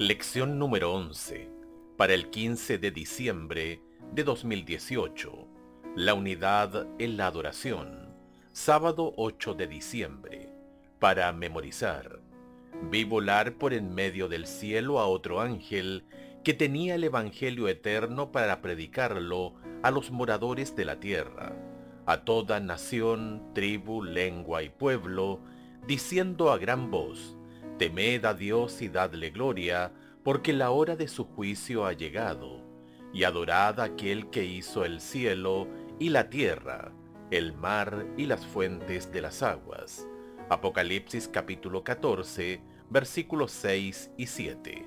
Lección número 11, para el 15 de diciembre de 2018. La unidad en la adoración. Sábado 8 de diciembre. Para memorizar. Vi volar por en medio del cielo a otro ángel que tenía el Evangelio eterno para predicarlo a los moradores de la tierra, a toda nación, tribu, lengua y pueblo, diciendo a gran voz: Temed a Dios y dadle gloria, porque la hora de su juicio ha llegado, y adorad a aquel que hizo el cielo y la tierra, el mar y las fuentes de las aguas. Apocalipsis capítulo 14, versículos 6 y 7.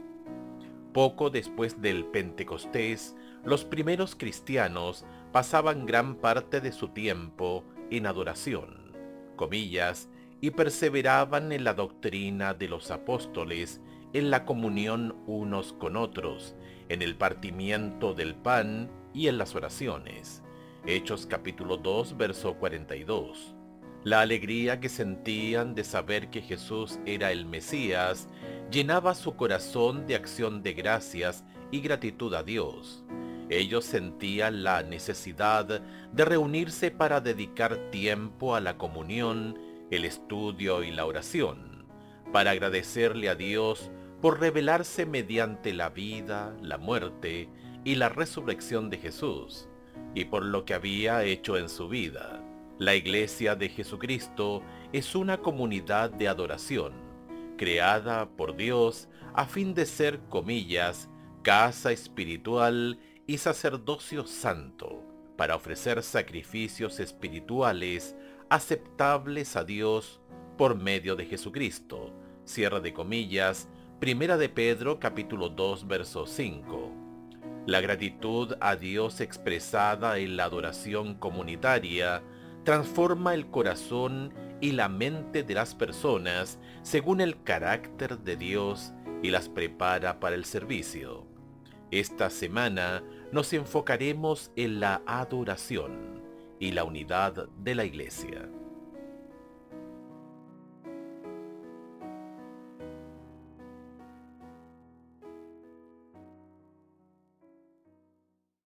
Poco después del Pentecostés, los primeros cristianos pasaban gran parte de su tiempo en adoración, comillas, y perseveraban en la doctrina de los apóstoles, en la comunión unos con otros, en el partimiento del pan y en las oraciones. Hechos capítulo 2, verso 42. La alegría que sentían de saber que Jesús era el Mesías llenaba su corazón de acción de gracias y gratitud a Dios. Ellos sentían la necesidad de reunirse para dedicar tiempo a la comunión, el estudio y la oración, para agradecerle a Dios por revelarse mediante la vida, la muerte y la resurrección de Jesús, y por lo que había hecho en su vida. La Iglesia de Jesucristo es una comunidad de adoración, creada por Dios a fin de ser, comillas, casa espiritual y sacerdocio santo, para ofrecer sacrificios espirituales aceptables a Dios por medio de Jesucristo. Cierre de comillas, Primera de Pedro capítulo 2 verso 5. La gratitud a Dios expresada en la adoración comunitaria transforma el corazón y la mente de las personas según el carácter de Dios y las prepara para el servicio. Esta semana nos enfocaremos en la adoración y la unidad de la Iglesia.